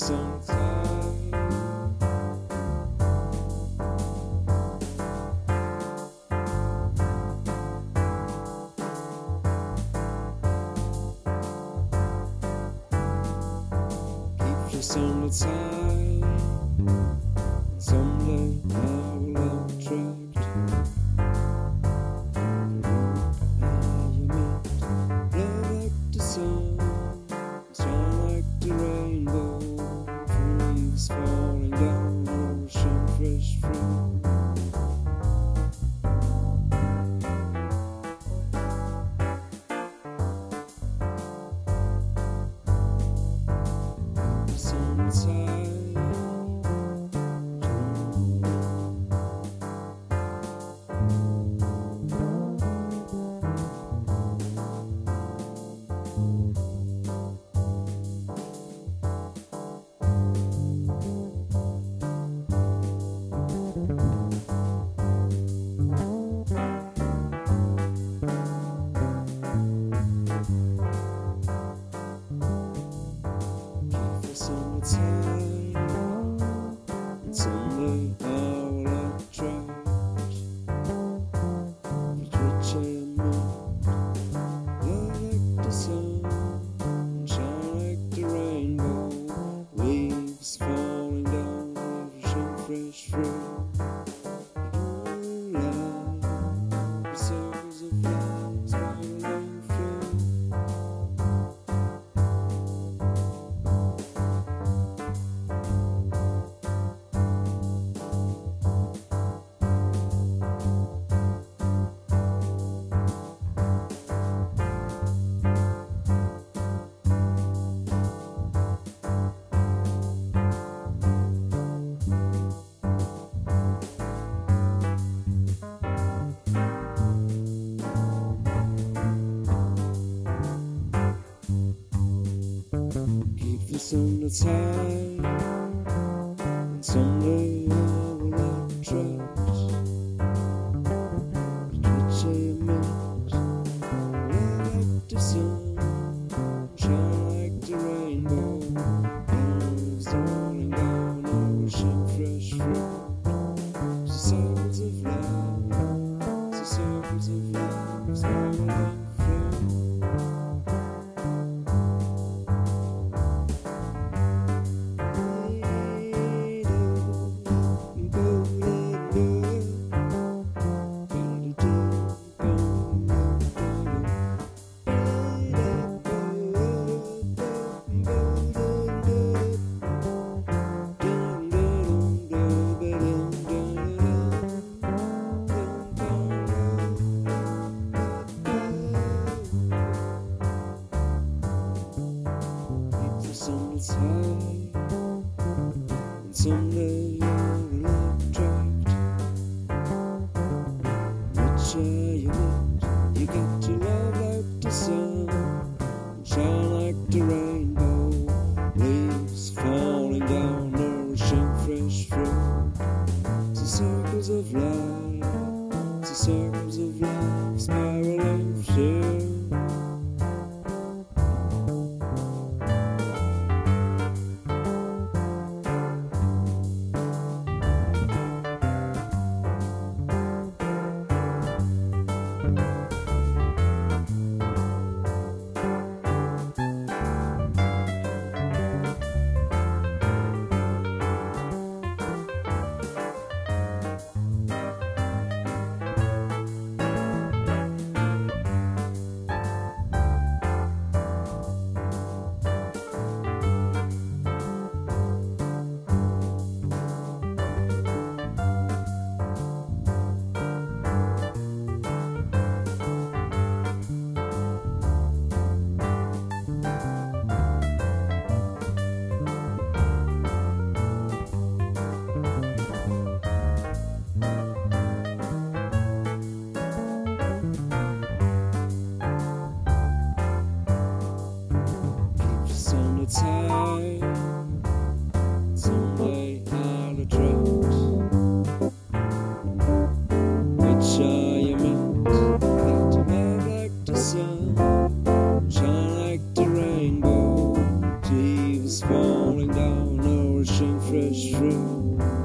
sun's high. Keep the sun that's high. Someday I will attract you meet. Love like the sun, shine like the rainbow. Leaves falling down, ocean fresh fruit. The sun's high. It's high, and someday I will attract with which I am meant. Love like the sun, shine like the rainbow. Leaves falling down, ocean fresh fruit. Life, circles of life, spiraling through. Keep the sun that's high, and someday I will attract with which I am meant. Love like the sun, shine like the rainbow. Leaves falling down, ocean fresh fruit. The circles of life, the circles of life, spiraling through. It's high, and someday I will attract which I meant. You got to love like the sun, and shine like the rainbow. Leaves falling down, nourishing fresh fruit. The circles of life, the circles of life, spiraling through. fresh fruit.